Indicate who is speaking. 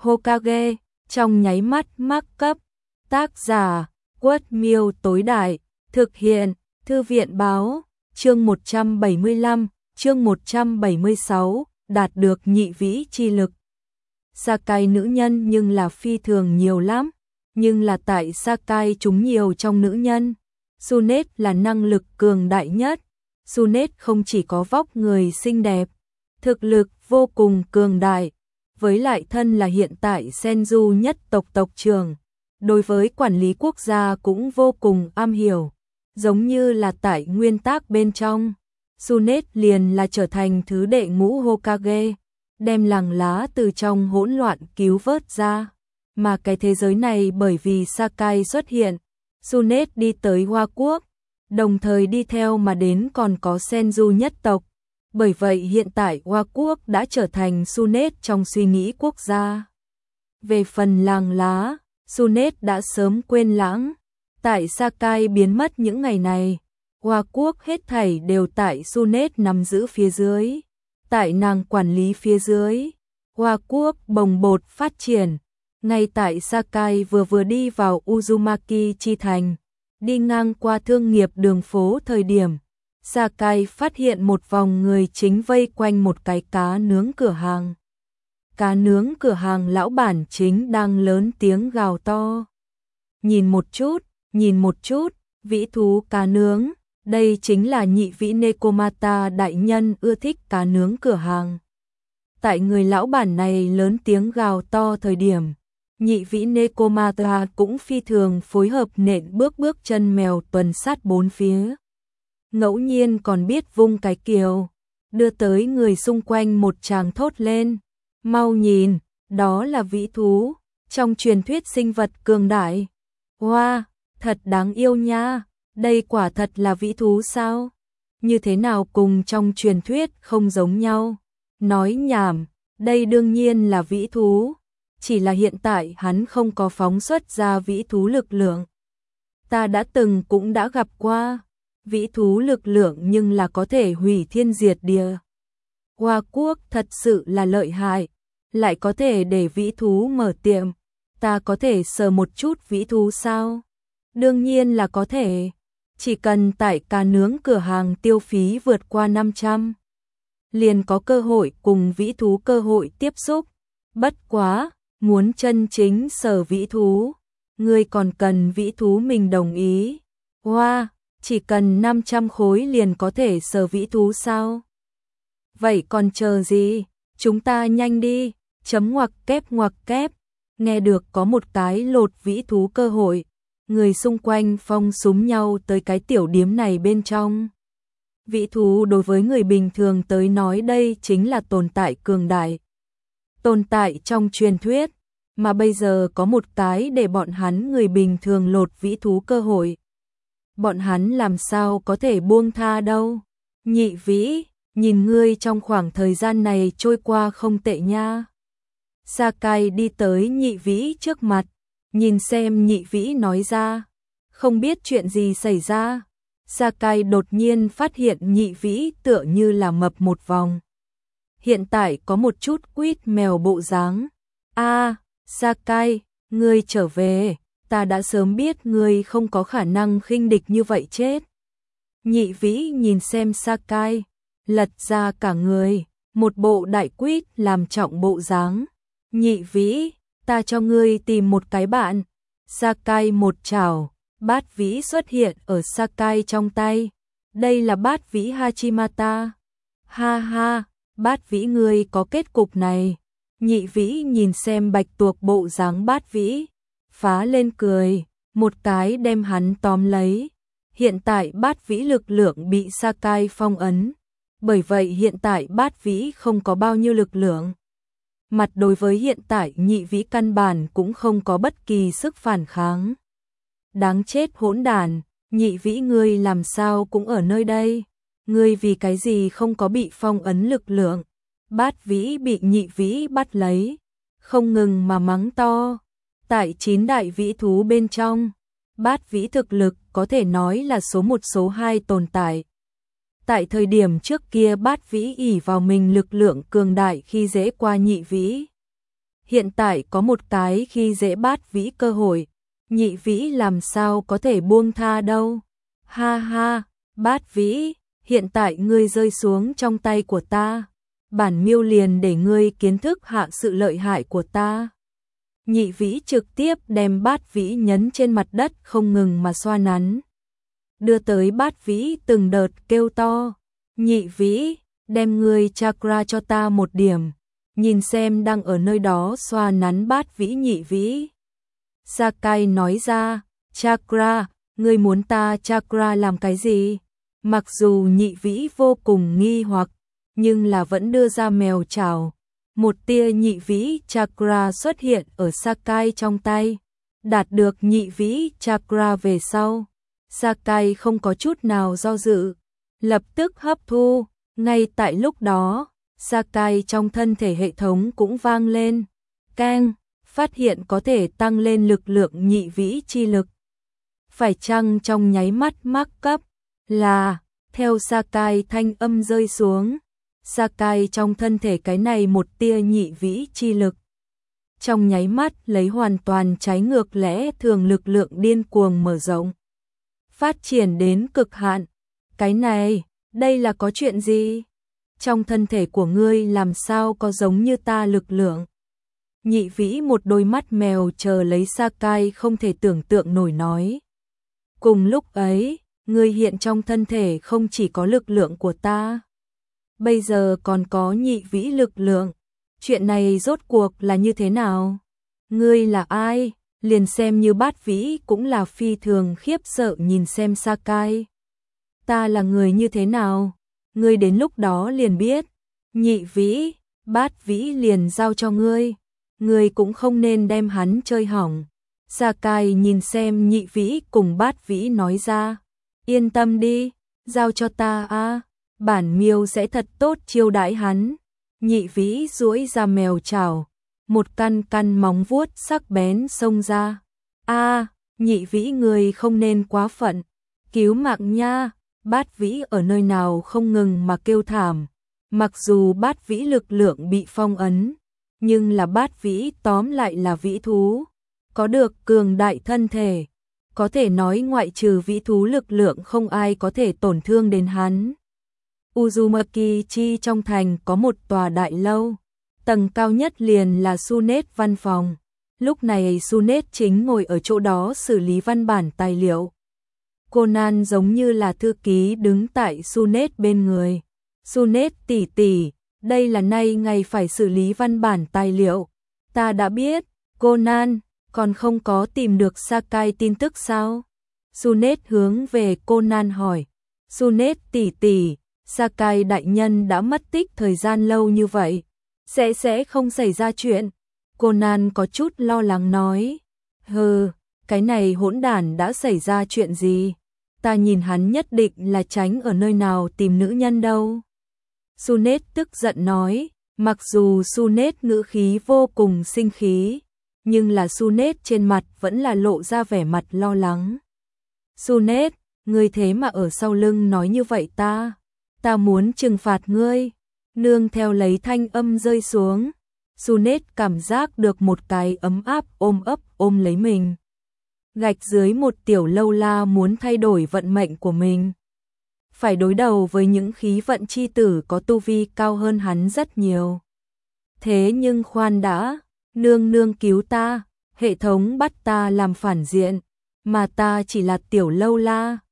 Speaker 1: Hokage, trong nháy mắt mắc cấp. Tác giả, Quất Miêu tối đại, thực hiện, Thư viện báo, chương 175, chương 176, đạt được nhị vĩ chi lực. Sakai nữ nhân nhưng là phi thường nhiều lắm, nhưng là tại Sakai chúng nhiều trong nữ nhân. Tsunade là năng lực cường đại nhất. Tsunade không chỉ có vóc người xinh đẹp, thực lực vô cùng cường đại, với lại thân là hiện tại Senju nhất tộc tộc trưởng, đối với quản lý quốc gia cũng vô cùng am hiểu, giống như là tại nguyên tắc bên trong. Tsunade liền là trở thành thứ đệ ngũ Hokage, đem làng lá từ trong hỗn loạn cứu vớt ra. Mà cái thế giới này bởi vì Sakai xuất hiện, Tsunade đi tới Hoa Quốc, đồng thời đi theo mà đến còn có Senju nhất tộc. Bởi vậy hiện tại Hoa Quốc đã trở thành Tsunade trong suy nghĩ quốc gia. Về phần làng lá, Tsunade đã sớm quên lãng. Tại Sakai biến mất những ngày này, Hoa Quốc hết thảy đều tại Tsunade nắm giữ phía dưới. Tại nàng quản lý phía dưới, Hoa Quốc bồng bột phát triển. Ngay tại Sakai vừa đi vào Uzumaki chi thành, đi ngang qua thương nghiệp đường phố thời điểm, Sakai phát hiện một vòng người chính vây quanh một cái cá nướng cửa hàng. Cá nướng cửa hàng lão bản chính đang lớn tiếng gào to. Nhìn một chút, vĩ thú cá nướng, đây chính là nhị vĩ Nekomata đại nhân ưa thích cá nướng cửa hàng. Tại người lão bản này lớn tiếng gào to thời điểm, nhị vĩ Nekomata cũng phi thường phối hợp nện bước chân mèo tuần sát bốn phía. Ngẫu nhiên còn biết vung cái kiều, đưa tới người xung quanh một tràng thốt lên. Mau nhìn, đó là vĩ thú, trong truyền thuyết sinh vật cường đại. Wow, thật đáng yêu nha, đây quả thật là vĩ thú sao? Như thế nào cùng trong truyền thuyết không giống nhau? Nói nhảm, đây đương nhiên là vĩ thú. Chỉ là hiện tại hắn không có phóng xuất ra vĩ thú lực lượng. Ta đã từng cũng đã gặp qua vĩ thú lực lượng nhưng là có thể hủy thiên diệt địa. Hoa Quốc thật sự là lợi hại, lại có thể để vĩ thú mở tiệm. Ta có thể sờ một chút vĩ thú sao? Đương nhiên là có thể. Chỉ cần tại cá nướng cửa hàng tiêu phí vượt qua 500, liền có cơ hội cùng vĩ thú cơ hội tiếp xúc. Bất quá, muốn chân chính sờ vĩ thú, ngươi còn cần vĩ thú mình đồng ý. Wow, chỉ cần 500 khối liền có thể sờ vĩ thú sao? Vậy còn chờ gì? Chúng ta nhanh đi, chấm ngoặc kép. Nghe được có một cái lột vĩ thú cơ hội, người xung quanh phong súng nhau tới cái tiểu điếm này bên trong. Vĩ thú đối với người bình thường tới nói đây chính là tồn tại cường đại. Tồn tại trong truyền thuyết, mà bây giờ có một cái để bọn hắn người bình thường lột vĩ thú cơ hội. Bọn hắn làm sao có thể buông tha đâu. Nhị vĩ, nhìn ngươi trong khoảng thời gian này trôi qua không tệ nha. Sakai đi tới nhị vĩ trước mặt, nhìn xem nhị vĩ nói ra. Không biết chuyện gì xảy ra. Sakai đột nhiên phát hiện nhị vĩ tựa như là mập một vòng. Hiện tại có một chút quýt mèo bộ dáng. Sakai, ngươi trở về, ta đã sớm biết ngươi không có khả năng khinh địch như vậy chết. Nhị vĩ nhìn xem Sakai, lật ra cả người, một bộ đại quýt làm trọng bộ dáng. Nhị vĩ, ta cho ngươi tìm một cái bạn. Sakai một chảo, bát vĩ xuất hiện ở Sakai trong tay. Đây là bát vĩ Hachimata. Ha ha, bát vĩ ngươi có kết cục này. Nhị vĩ nhìn xem bạch tuộc bộ dáng bát vĩ, phá lên cười, một cái đem hắn tóm lấy. Hiện tại bát vĩ lực lượng bị Sakai phong ấn, bởi vậy hiện tại bát vĩ không có bao nhiêu lực lượng. Mặt đối với hiện tại nhị vĩ căn bản cũng không có bất kỳ sức phản kháng. Đáng chết hỗn đản, nhị vĩ ngươi làm sao cũng ở nơi đây. Ngươi vì cái gì không có bị phong ấn lực lượng. Bát vĩ bị nhị vĩ bắt lấy, không ngừng mà mắng to. Tại 9 đại vĩ thú bên trong, bát vĩ thực lực có thể nói là số 1 số 2 tồn tại. Tại thời điểm trước kia bát vĩ ỷ vào mình lực lượng cường đại khi dễ qua nhị vĩ. hiện tại có một cái khi dễ Bát Vĩ cơ hội, Nhị Vĩ làm sao có thể buông tha đâu. Ha ha, Bát Vĩ, hiện tại ngươi rơi xuống trong tay của ta, bản miêu liền để ngươi kiến thức hạ sự lợi hại của ta. Nhị Vĩ trực tiếp đem Bát Vĩ nhấn trên mặt đất không ngừng mà xoa nắn, đưa tới Bát Vĩ từng đợt kêu to, Nhị Vĩ, đem ngươi chakra cho ta một điểm, nhìn xem đang ở nơi đó xoa nắn Bát Vĩ Nhị Vĩ. Sakai nói ra, chakra, ngươi muốn ta chakra làm cái gì? Mặc dù Nhị Vĩ vô cùng nghi hoặc, nhưng là vẫn đưa ra mèo chảo. Một tia Nhị Vĩ chakra xuất hiện ở Sakai trong tay. Đạt được Nhị Vĩ chakra về sau, Sakai không có chút nào do dự, lập tức hấp thu. Ngay tại lúc đó, Sakai trong thân thể hệ thống cũng vang lên, keng, phát hiện có thể tăng lên lực lượng Nhị Vĩ chi lực. Phải chăng trong nháy mắt mắc cấp? Là, theo Sakai thanh âm rơi xuống, Sakai trong thân thể cái này một tia Nhị Vĩ chi lực. Trong nháy mắt lấy hoàn toàn trái ngược lẽ thường lực lượng điên cuồng mở rộng, phát triển đến cực hạn. Cái này, đây là có chuyện gì? Trong thân thể của ngươi làm sao có giống như ta lực lượng? Nhị Vĩ một đôi mắt mèo chờ lấy Sakai không thể tưởng tượng nổi nói. Cùng lúc ấy, ngươi hiện trong thân thể không chỉ có lực lượng của ta, bây giờ còn có Nhị Vĩ lực lượng. Chuyện này rốt cuộc là như thế nào? Ngươi là ai? Liền xem như Bát Vĩ cũng là phi thường khiếp sợ nhìn xem Sakai. Ta là người như thế nào? Ngươi đến lúc đó liền biết. Nhị Vĩ, Bát Vĩ liền giao cho ngươi. Ngươi cũng không nên đem hắn chơi hỏng. Sakai nhìn xem Nhị Vĩ cùng Bát Vĩ nói ra. Yên tâm đi, giao cho ta a, bản miêu sẽ thật tốt chiêu đãi hắn. Nhị Vĩ duỗi ra mèo chảo, một căn căn móng vuốt sắc bén xông ra. A, Nhị Vĩ người không nên quá phận, cứu mạng nha. Bát Vĩ ở nơi nào không ngừng mà kêu thảm. Mặc dù Bát Vĩ lực lượng bị phong ấn, nhưng là Bát Vĩ tóm lại là vĩ thú, có được cường đại thân thể, có thể nói ngoại trừ vĩ thú lực lượng không ai có thể tổn thương đến hắn. Uzumaki Chi trong thành có một tòa đại lâu, tầng cao nhất liền là Sunet văn phòng. Lúc này Sunet chính ngồi ở chỗ đó xử lý văn bản tài liệu. Conan giống như là thư ký đứng tại Sunet bên người. Sunet tỷ tỷ, đây là nay ngày phải xử lý văn bản tài liệu. Ta đã biết, Conan, còn không có tìm được Sakai tin tức sao? Sunet hướng về Conan hỏi. Sunet tỷ tỷ, Sakai đại nhân đã mất tích thời gian lâu như vậy, sẽ không xảy ra chuyện. Conan có chút lo lắng nói. Hừ, cái này hỗn đản đã xảy ra chuyện gì? Ta nhìn hắn nhất định là tránh ở nơi nào tìm nữ nhân đâu. Sunet tức giận nói, mặc dù Sunet ngữ khí vô cùng sinh khí, nhưng là Sunet trên mặt vẫn là lộ ra vẻ mặt lo lắng. Sunet, ngươi thế mà ở sau lưng nói như vậy ta muốn trừng phạt ngươi. Nương theo lấy thanh âm rơi xuống, Sunet cảm giác được một cái ấm áp ôm lấy mình. Gạch dưới một tiểu lâu la muốn thay đổi vận mệnh của mình, phải đối đầu với những khí vận chi tử có tu vi cao hơn hắn rất nhiều. Thế nhưng khoan đã, nương cứu ta, hệ thống bắt ta làm phản diện, mà ta chỉ là tiểu lâu la,